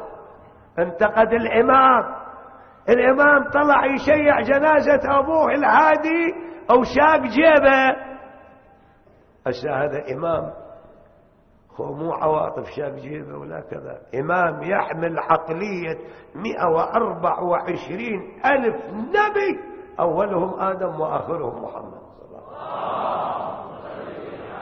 انتقد الإمام. الإمام طلع يشيع جنازة أبوه الهادي أو شاق جيبه، هسه هذا إمام، هو مو عواطف شاب جيبه ولا كذا، إمام يحمل عقلية مئة وأربعة وعشرين ألف نبي، أولهم آدم وآخرهم محمد صلى الله عليه وسلم.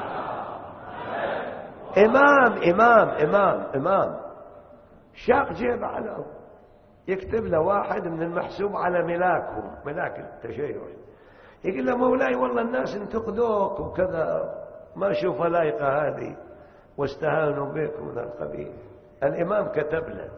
إمام إمام إمام إمام شاق جيبه على يكتب له واحد من المحسوب على ملاكهم، ملاك التشيع، يقول له مولاي والله الناس انتقدوك وكذا، ما شوف لايقة هذه واستهانوا بك من القبيل. الإمام كتب له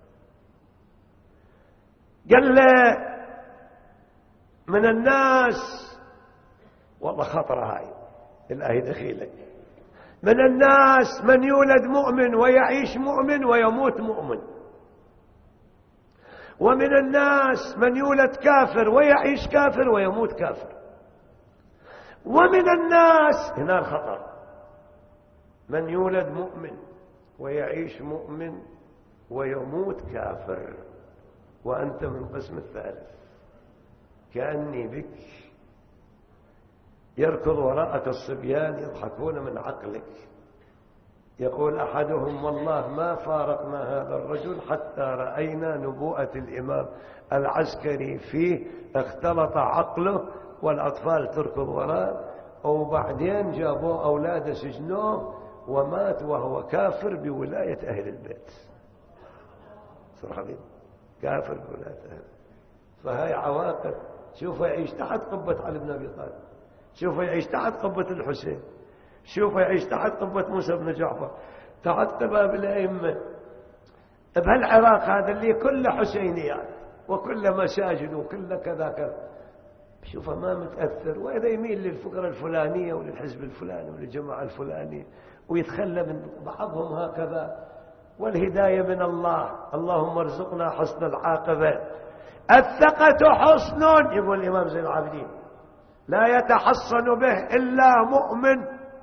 قال له من الناس، والله خطرة هاي الآية دخيلة، من الناس من يولد مؤمن ويعيش مؤمن ويموت مؤمن، ومن الناس من يولد كافر ويعيش كافر ويموت كافر، ومن الناس، هنا الخطر، من يولد مؤمن ويعيش مؤمن ويموت كافر، وأنت من القسم الثالث. كأني بك يركض وراءك الصبيان يضحكون من عقلك، يقول أحدهم والله ما فارقنا هذا الرجل حتى رأينا نبوءة الإمام العسكري فيه، اختلط عقله والأطفال تركض وراء، وبعدين جابوا أولاده سجنوه ومات وهو كافر بولاية أهل البيت. صراحة كافر بولاية أهل. فهاي عواقب. شوف يعيش تحت قبة علي بن أبي طالب، شوف يعيش تحت قبة الحسين، شوف يعيش تحت قبة موسى بن جعفر، تحت قباب الأئمة بهالعراق هذا اللي كله حسينيات وكله مساجد وكله كذا كذا. شوفه ما متأثر، وإذا يميل للفكرة الفلانية وللحزب الفلاني وللجماعة الفلانية ويتخلى من بعضهم هكذا. والهداية من الله، اللهم ارزقنا حسن العاقبة. الثقة حصن، يقول الإمام زين العابدين، لا يتحصن به إلا مؤمن.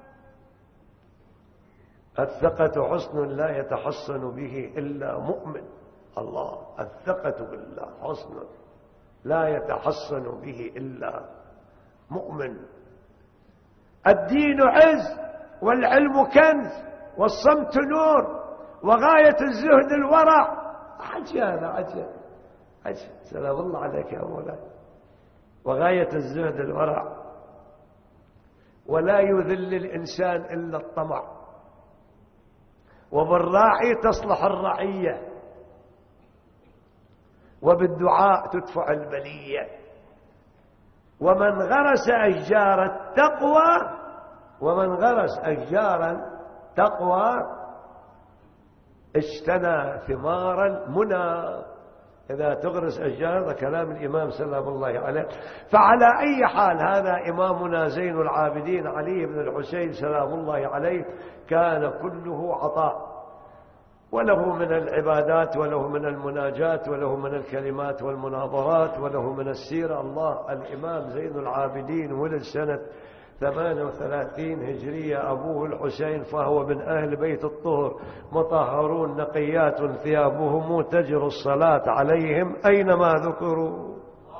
الثقة حصن لا يتحصن به إلا مؤمن. الله، الثقة بالله حصن لا يتحصن به إلا مؤمن. الدين عز والعلم كنز والصمت نور وغاية الزهد الورع. عجل هذا عجل عجل. سلام الله عليك يا مولاي. وغاية الزهد الورع. ولا يذل الإنسان إلا الطمع، وبالراعي تصلح الرعية، وبالدعاء تدفع البلية. ومن غرس أشجار التقوى ومن غرس أشجار تقوى اجتنى ثمار المنى. إذا تغرس أشجار، هذا كلام الإمام سلام الله عليه. فعلى أي حال هذا إمامنا زين العابدين علي بن الحسين سلام الله عليه كان كله عطاء، وله من العبادات وله من المناجات وله من الكلمات والمناظرات وله من السيرة. الله، الإمام زين العابدين ولد سنة ثمانية وثلاثين هجرية، أبوه الحسين، فهو من أهل بيت الطهر، مطهرون نقيات ثيابهم تجر الصلاة عليهم أينما ذكروا.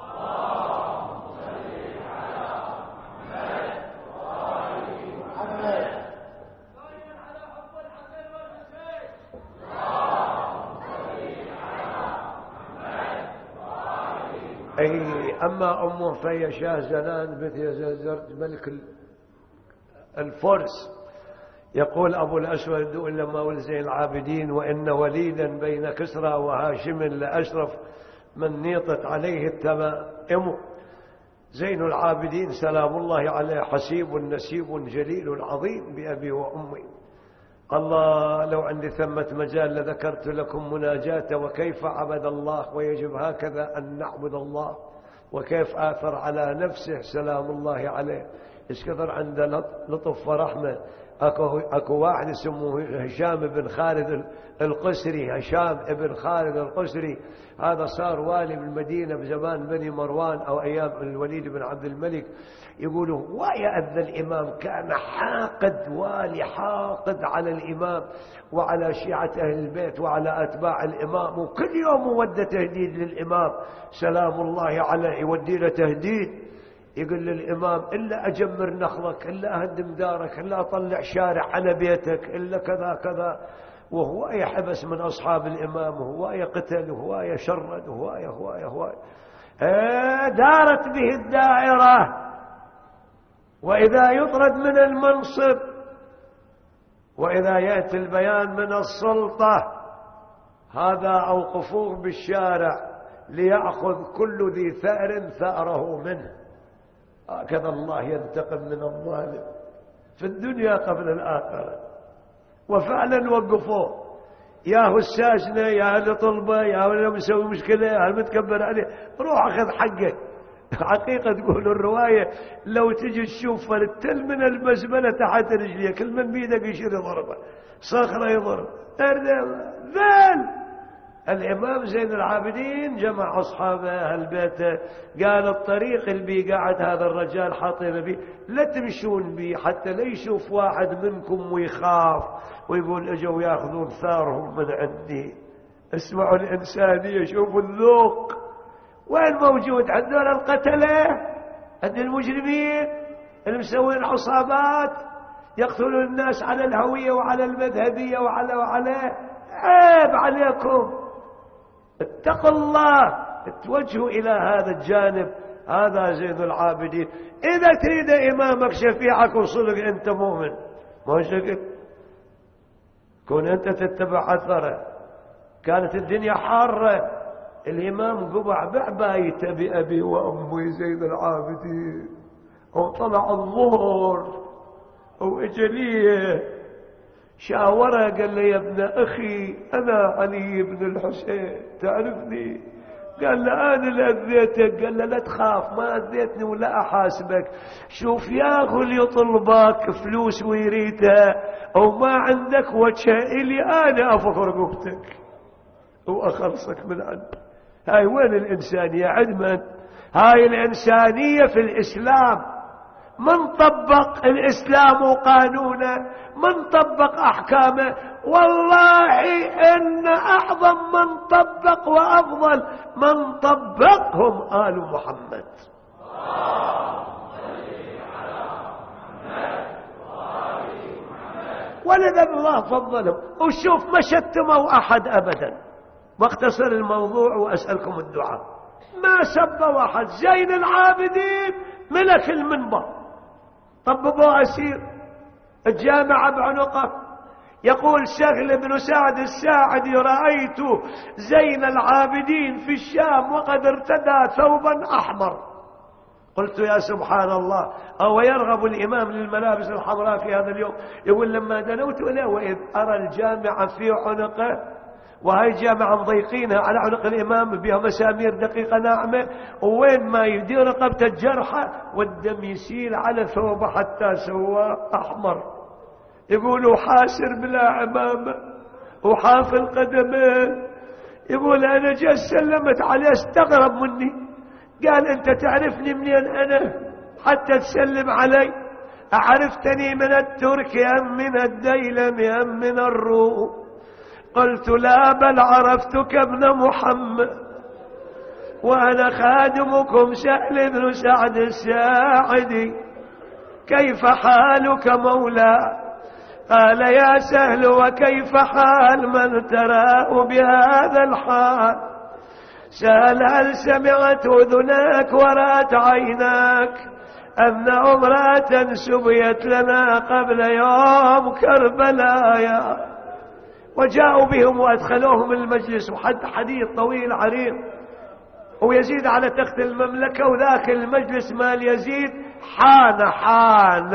أي أما أمه فهي شاه زنان بنت يزرد ملك الفرس. يقول أبو الأسود لما ولد زين العابدين: وإن وليدا بين كسرى وهاشم لأشرف من نيطت عليه التمائم. زين العابدين سلام الله عليه حسيب نسيب جليل عظيم بأبي وأمي. الله، لو عندي ثمة مجال لذكرت لكم مناجاته وكيف عبد الله، ويجب هكذا أن نعبد الله، وكيف آثر على نفسه سلام الله عليه. إيش كثر عنده لطف ورحمة. أكو, أكو واحد اسمه هشام بن خالد القسري، هشام بن خالد القسري، هذا صار والي بالمدينة بزمان بني مروان أو أيام الوليد بن عبد الملك. يقولوا ويأذى الإمام كان حاقد، والي حاقد على الإمام وعلى شيعة أهل البيت وعلى أتباع الإمام، وكل يوم ودى تهديد للإمام سلام الله عليه، يودي له تهديد. يقول للإمام إلا أجمر نخلك، إلا أهدم دارك، إلا أطلع شارع على بيتك، إلا كذا كذا. وهو يحبس من أصحاب الإمام، وهو يقتل، وهو يشرد، وهو هو هو دارت به الدائرة. وإذا يطرد من المنصب، وإذا يأتي البيان من السلطة، هذا أوقفوه بالشارع ليأخذ كل ذي ثأر ثأره منه. هكذا الله ينتقم من الظالم في الدنيا قبل الآخرة. وفعلا وقفوه، يا هو الساجنة، يا اللي طلبه، يا اللي مسوي مشكلة، يا اللي متكبر عليه، روح أخذ حقك. حقيقة تقول الرواية لو تجي تشوف التل من المزبلة تحت رجليه، كل من بيدك يشير يضربه، صخرة يضرب. ذل الإمام زين العابدين جمع أصحابه أهل بيته، قال الطريق اللي بي قاعد هذا الرجال حاطين بيه لا تمشون بيه حتى لا يشوف واحد منكم ويخاف ويقول اجوا ياخذون ثارهم من عندي. اسمعوا الإنسانية، شوفوا الذوق وين موجود. عندنا القتلة، عند المجرمين اللي مسوين عصابات يقتلون الناس على الهوية وعلى المذهبية وعلى وعلى عيب عليكم، اتقوا الله، اتوجهوا إلى هذا الجانب. هذا زين العابدين. إذا تريد إمامك شفيعك وصلك أنت مؤمن، ما شكل كون أنت تتبع أثره. كانت الدنيا حارة، الإمام قبع بعبايته بأبي وأمي زين العابدين، وطلع الظهر وإجليه شاوره قال له يا ابن أخي أنا علي بن الحسين تعرفني؟ قال له أنا اللي أذيتك. قال له لا تخاف، ما أذيتني ولا أحاسبك. شوف ياخذ اللي يطلبك فلوس ويريتها أو ما عندك وجه إلي أنا أفك رقبتك وأخلصك من عندك. هاي وين الإنسانية عدما؟ هاي الإنسانية في الإسلام. من طبق الإسلام وقانونه، من طبق أحكامه، والله إن أعظم من طبق وأفضل من طبقهم آل محمد. ولذا الله فضلهم. وشوف ما شتموا أحد أبدا. واختصر الموضوع وأسألكم الدعاء. ما سبوا أحد. زين العابدين ملك المنبر، طببوا أسير الجامعة بعنقه. يقول سهل بن سعد الساعدي رأيت زين العابدين في الشام وقد ارتدى ثوبا أحمر. قلت يا سبحان الله، أو يرغب الإمام للملابس الحمراء في هذا اليوم؟ يقول لما دنوت إليه وإذ أرى الجامعة في عنقه، وهي جامعة مضيقينها على عنق الإمام بها مسامير دقيقة ناعمة، وين ما يدير رقبته الجرحة والدم يسيل على ثوبه حتى سواه أحمر. يقولوا حاسر بلا عمامة وحافل قدمه. يقول أنا جاء سلمت عليه استغرب مني، قال أنت تعرفني منين أنا حتى تسلم علي؟ أعرفتني من الترك أم من الديلم أم من الروم؟ قلت لا، بل عرفتك ابن محمد وأنا خادمكم سهل بن سعد الساعدي. كيف حالك مولاي؟ قال يا سهل وكيف حال من تراه بهذا الحال؟ سأل هل سمعت أذناك ورأت عيناك أن امرأة سبيت لنا قبل يوم كربلاء؟ وجاءوا بهم وأدخلوهم المجلس، وحد حديث طويل عريض، ويزيد على تخت المملكة، وذاك المجلس مال يزيد حان حان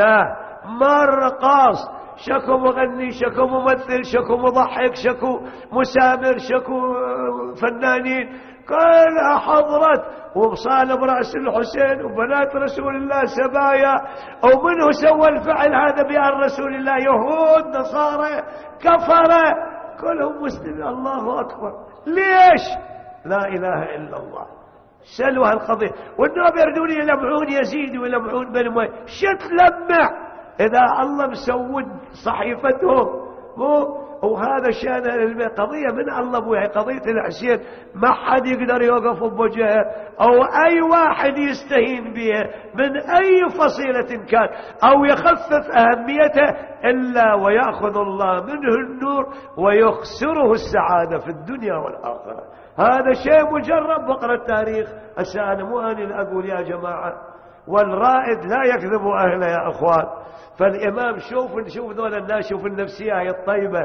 مرقص، شكو مغني، شكو ممثل، شكو مضحك، شكو مسامر، شكو فنانين، كلها حضرت. وبصالة برأس الحسين وبنات رسول الله سبايا. ومنه سوى الفعل هذا بأن رسول الله؟ يهود، نصارى، كفرة، كلهم مسلمين. الله أكبر. ليش؟ لا إله إلا الله. سلوا هالقضية. والنوم يردون يلمعون يزيد ويلمعون بن أمية. شت لمع إذا الله مسود صحيفتهم مو وهذا شان قضية من الله أبويا، قضية الحسين ما حد يقدر يوقف بوجهه أو أي واحد يستهين به من أي فصيلة كان أو يخفف أهميته إلا ويأخذ الله منه النور ويخسره السعادة في الدنيا والآخرة. هذا شيء مجرب بقرأ التاريخ. أنا مو أنا أقول يا جماعة، والرائد لا يكذب أهله يا أخوان. فالإمام شوف نشوف ذول الناس، شوف النفسية هي الطيبة.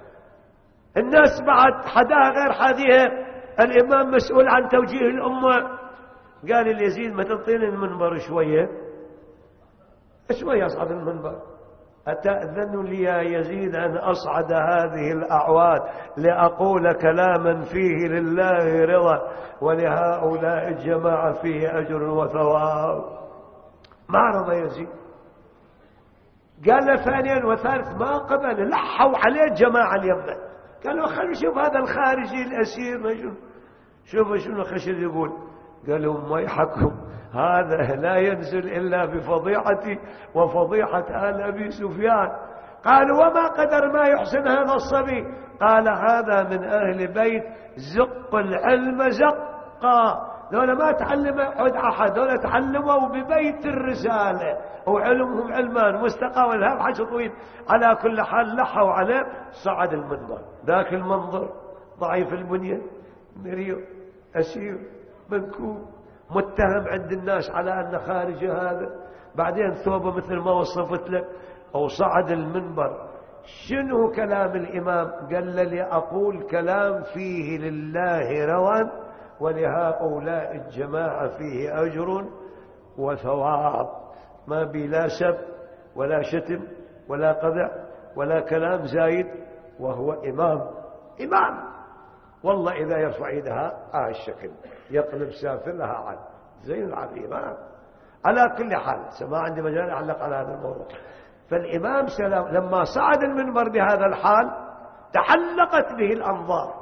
الناس بعد حداها غير حديها. الإمام مسؤول عن توجيه الأمة. قال اليزيد ما تنطيني المنبر شوية شوية أصعد المنبر. أتأذن لي يا يزيد أن أصعد هذه الأعواد لأقول كلاما فيه لله رضا ولهؤلاء الجماعة فيه أجر وثواب؟ ما رضى يزيد. قال له ثانيا وثالث ما قبل، لحوا عليه الجماعة اليمن. قالوا خلوا نشوف هذا الخارجي الأسير ما شوف شوف شنو خشل يقول. قالوا ما يحكم، هذا لا ينزل إلا بفضيحتي وفضيحة آل أبي سفيان. قالوا وما قدر ما يحسن هذا الصبي؟ قال هذا من أهل بيت زق العلم زقا. دول ما تعلم عد أحد، دول تعلموا ببيت الرسالة وعلمهم علمان مستقى والهاب حش طويل. على كل حال لحوا عليه، صعد المنبر. ذاك المنظر ضعيف البنية، مريض أسير منكوب متهم عند الناس على أن خارج هذا، بعدين ثوبه مثل ما وصفت لك أو صعد المنبر. شنو كلام الإمام؟ قال لي أقول كلام فيه لله روان ولهؤلاء الجماعة فيه أجر وثواب. ما بي لا سب ولا شتم ولا قذع ولا كلام زايد، وهو إمام إمام. والله إذا يرفع يدها آه الشكل يقلب سافلها عن زين العظيم. على كل حال ما عندي مجال أعلق على هذا الموضوع. فالإمام سلام لما صعد المنبر بهذا الحال تعلقت به الأنظار.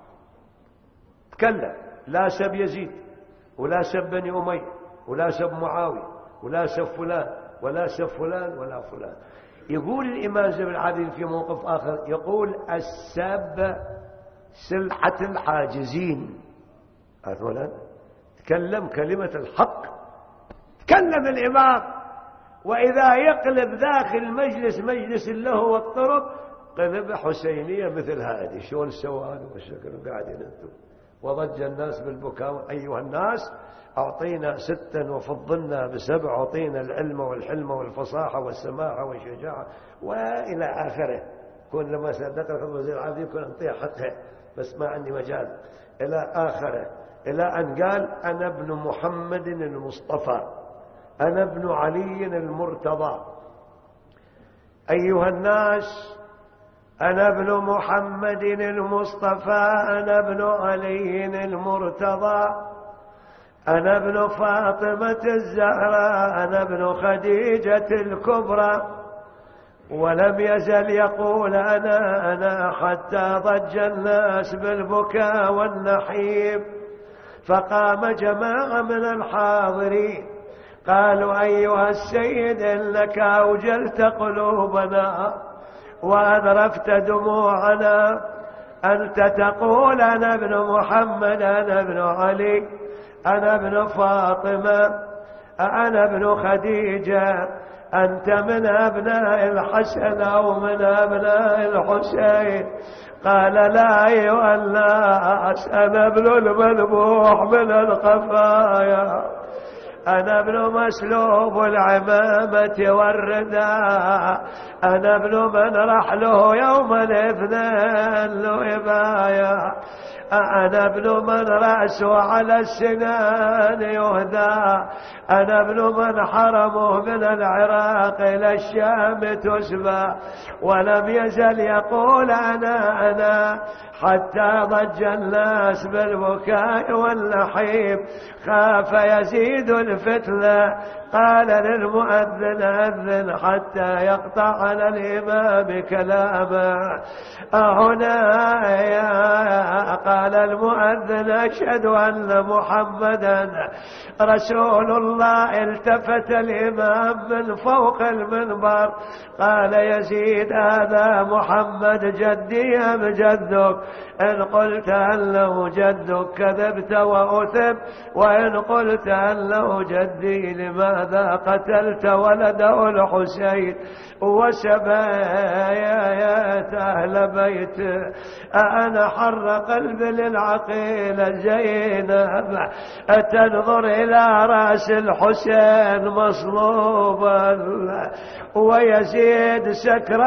تكلم، لا سب يزيد ولا سب بني أمية ولا سب معاوية ولا سب فلان ولا سب فلان ولا فلان. يقول الإمام زين العابدين في موقف آخر، يقول السب سلحة العاجزين. هذولا تكلم كلمة الحق، تكلم الإمام. وإذا يقلب داخل المجلس مجلس له والطرب قلب حسينية مثل هذه. شلون سوان والشكل قاعدين انتم. وضج الناس بالبكاء أيها الناس أعطينا ستا وفضلنا بسبع، أعطينا العلم والحلم والفصاحة والسماحة والشجاعة وإلى آخره. كون لما سأدت وزير العابدين يكون أنطيها حقها، بس ما عندي مجال إلى آخره. إلى أن قال أنا ابن محمد المصطفى، أنا ابن علي المرتضى. أيها الناس أنا ابن محمد المصطفى، أنا ابن علي المرتضى، أنا ابن فاطمة الزهراء، أنا ابن خديجة الكبرى. ولم يزل يقول أنا أنا حتى ضج الناس بالبكاء والنحيب. فقام جماعة من الحاضرين قالوا أيها السيد إنك أوجلت قلوبنا وأذرفت دموعنا، أنت تقول أنا ابن محمد، أنا ابن علي، أنا ابن فاطمة، أنا ابن خديجة، أنت من أبناء الحسن أو من أبناء الحسين. قال لا أيها الناس أنا ابن المذبوح من الخفايا، أنا ابن مسلوب العمامة والرداء، أنا ابن من رحله يوم الاثنين لإبايا، أنا ابن من رأسه على السنان يهدى، أنا ابن من حرمه من العراق إلى الشام تسبى. ولم يزل يقول أنا أنا حتى ضج الناس بالبكاء والنحيب. خاف يزيد الفتنة قال للمؤذن أذن حتى يقطع على الإمام كلامه. هنا قال المؤذن أشهد أن محمدا رسول الله. التفت الإمام من فوق المنبر قال يزيد هذا محمد جدي أم جدك؟ إن قلت أنه جدك كذبت وأثب، وإن قلت أنه جدي لماذا قتلت ولده الحسين وسبايات أهل بيته؟ أنا حر قلبي للعقيلة زينب تنظر إلى رأس الحسين مصلوبا ويزيد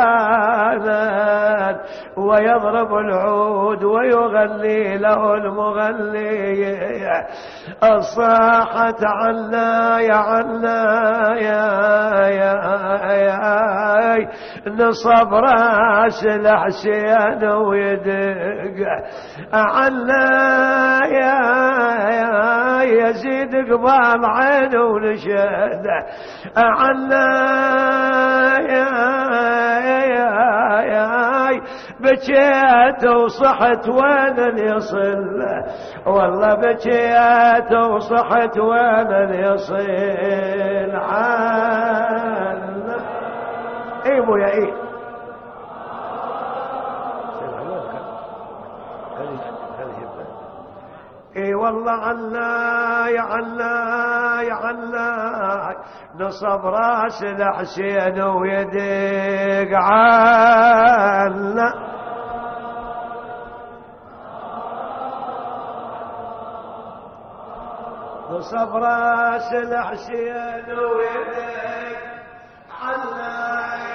سكرانا ويضرب العود ويغني له المغني. صاحت عنا يا عنا يا يا يا نصب راس الحسين ويدق عنا يا يا يزيد قبال عينه ونشد عنا يا يا يا بكيت وصحت وين اليصل، والله بكيت وصحت وين اليصل عنا. ايه ابو يا ايه اي والله عنا يا عنا يا عنا نصب راس الحسين ويدق عنا. نصب راس الحسين ويدق عنا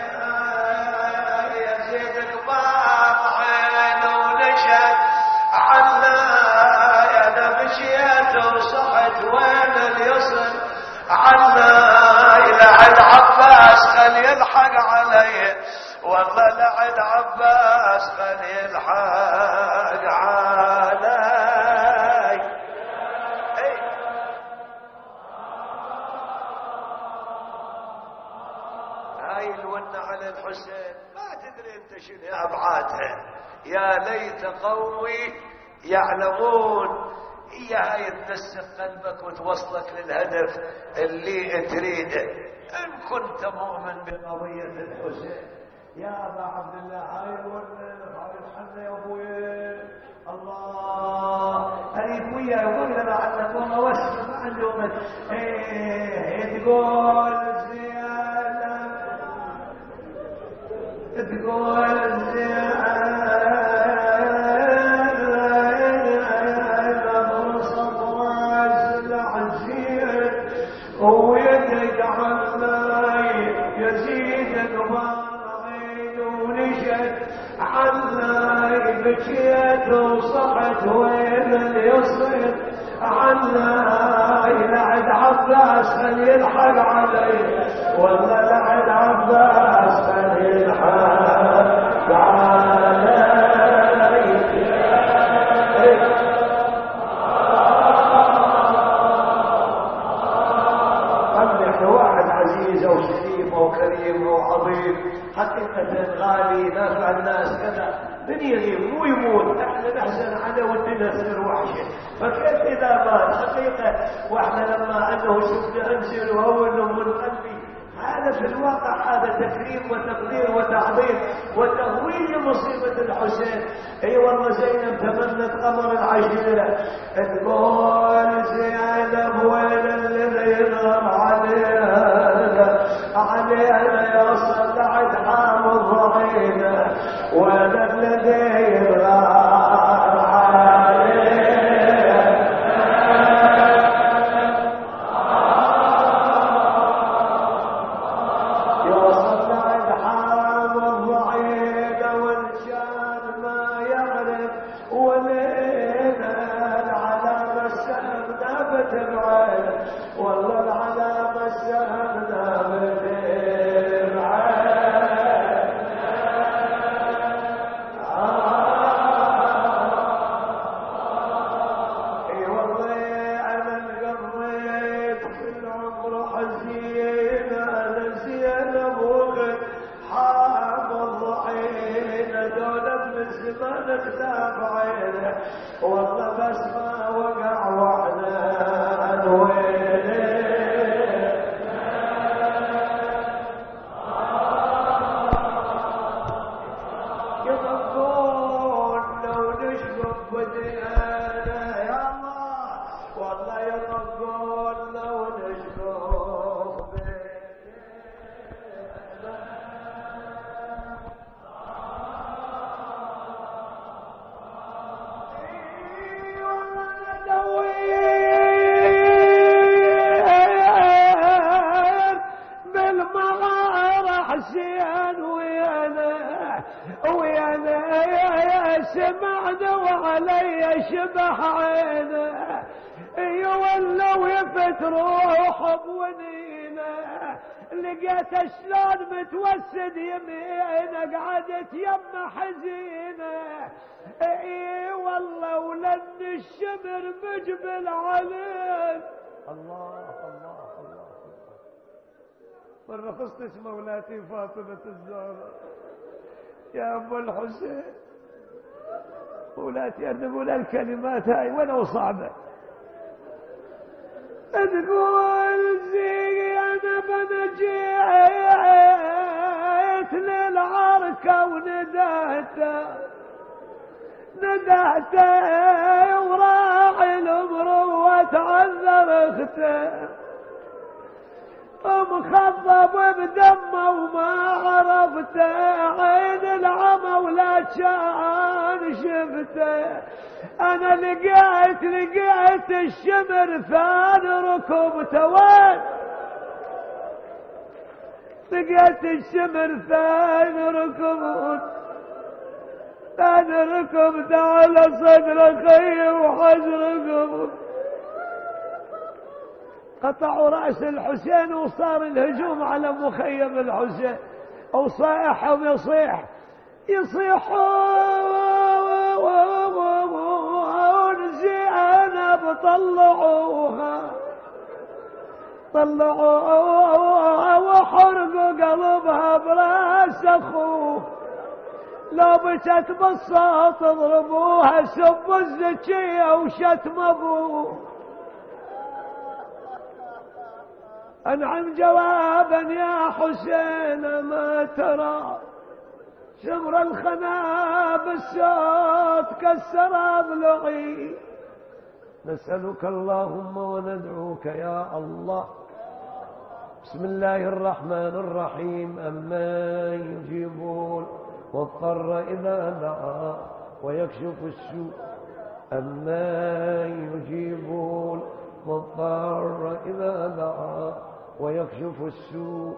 يزيد قباب عينه ونشد عنا. وصحت وين اليصل عنا لعد عباس خل يلحق علي، والله لعد عباس خل يلحق علي. هاي الونة على الحسين ما تدري انت شنو ابعادها. يا ليت قومي يعلمون. هي هاي تنسق قلبك وتوصلك للهدف اللي تريده. ان كنت مؤمن بقضية الحسين يا ابا عبد الله هاي الورنة هاي الحنة يا ابوي الله هاي ابويا يقول لنا عنك والله واسمه ما عندهم ايه تقول زيادة تقول زيادة بكيت وصحت وين اليصل عنا لعد عباس خل يلحق علي، والله لعد عباس خل يلحق علي. قبلك واحد عزيز وشريف وكريم وعظيم حقيقة غالي نافع الناس كذا من يغيب مو يموت. احنا نحزن عليه ودنا تصير وحشه، فكيف اذا مات حقيقه. واحنا لما انه شفنا انزل وهو انه من قلبي هذا في الواقع هذا تكريم وتقدير وتعظيم وتهويل لمصيبه الحسين. اي والله زينب تمنت قمر العشيره تقول زينب وين اللي ينام عليها علينا يا صلعت حامض ضعينا ولا الذي يغار عليها يا صلعت حامض ضعينا والشان ما يعرف ولينا العلامة السهم نابت العين، والله العلامة السهم نختاف عينه والله بس ما وقع وحنا وينه يطبون لو نشبك بدينا يا الله والله يطبون لو نشبك سمعنا وعلي شبح عينه يولوا يفت روح بونينه لقيت شلون متوسد يمينه قعدت يم حزينه اي والله ولن الشمر مجبل عليه. الله الله الله مرة خصتش مولاتي فاطمة الزهراء يا ابو الحسين ولا تقول الكلمات هاي ولو صعبة تقول زي أنا بنجيت للعركة وندهته ندهته وراعي الأمر وتعذر اخته مخضب بدمه وما عرفته عين العمى ولا كان شفته انا لقيت لقيت الشمر ثان ركبته وين لقيت الشمر ثان ركبته ثان ركبته على صدر خي وحجر ركبته قطعوا رأس الحسين وصار الهجوم على مخيم الحسين وصاح ويصيح يصيحون زينب طلعوها طلعوها وحرقوا قلبها براس اخوه لو بشت بالصوت اضربوها سب الزكية وشتم ابوه. انعم جوابا يا حسين ما ترى شمر الخنا بالصوت كسر اضلعي نسألك اللهم وندعوك يا الله. بسم الله الرحمن الرحيم أما يجيبون واضطر إذا دعا ويكشف السوء أما يجيبون واضطر إذا دعا ويكشف السوء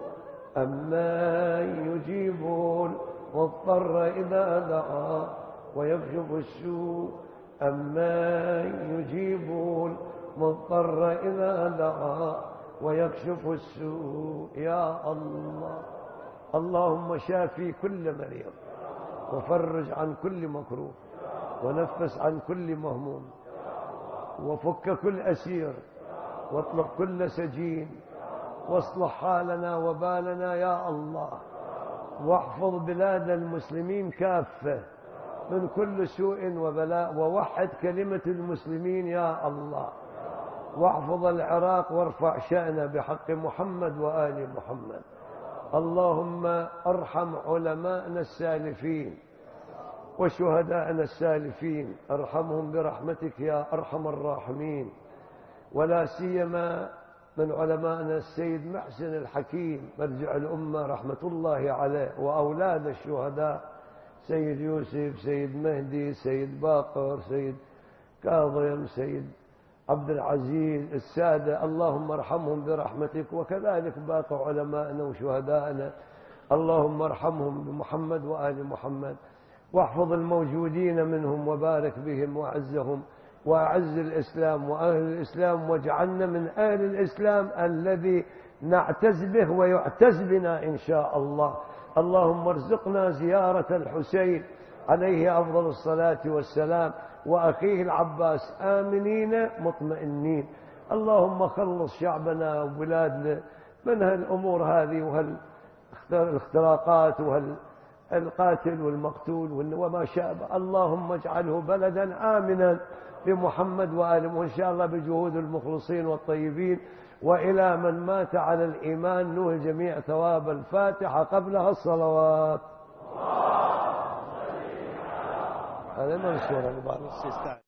أما يجيبون واضطر إذا دعا ويكشف السوء أما يجيبون مضطر إذا دعا ويكشف السوء يا الله. اللهم شافي كل مريض وفرج عن كل مكروه ونفس عن كل مهموم وفك كل أسير واطلق كل سجين واصلح حالنا وبالنا يا الله واحفظ بلاد المسلمين كافة من كل سوء وبلاء ووحد كلمة المسلمين يا الله واحفظ العراق وارفع شأنه بحق محمد وآل محمد. اللهم ارحم علماءنا السالفين وشهداءنا السالفين ارحمهم برحمتك يا أرحم الراحمين ولا سيما من علمائنا السيد محسن الحكيم مرجع الأمة رحمة الله عليه وأولاد الشهداء سيد يوسف سيد مهدي سيد باقر سيد كاظم سيد عبد العزيز السادة اللهم ارحمهم برحمتك وكذلك باقي علمائنا وشهدائنا اللهم ارحمهم بمحمد وآل محمد واحفظ الموجودين منهم وبارك بهم وأعزهم وأعز الإسلام وأهل الإسلام واجعلنا من أهل الإسلام الذي نعتز به ويعتز بنا إن شاء الله. اللهم ارزقنا زيارة الحسين عليه أفضل الصلاة والسلام وأخيه العباس آمنين مطمئنين. اللهم خلص شعبنا وبلادنا من هالأمور هذه وهالاختراقات القاتل والمقتول وما شابه. اللهم اجعله بلدا آمنا بمحمد وآله، وإن شاء الله بجهود المخلصين والطيبين. وإلى من مات على الإيمان نوه جميع ثواب الفاتحة قبلها الصلوات. هذا منصور المبارك.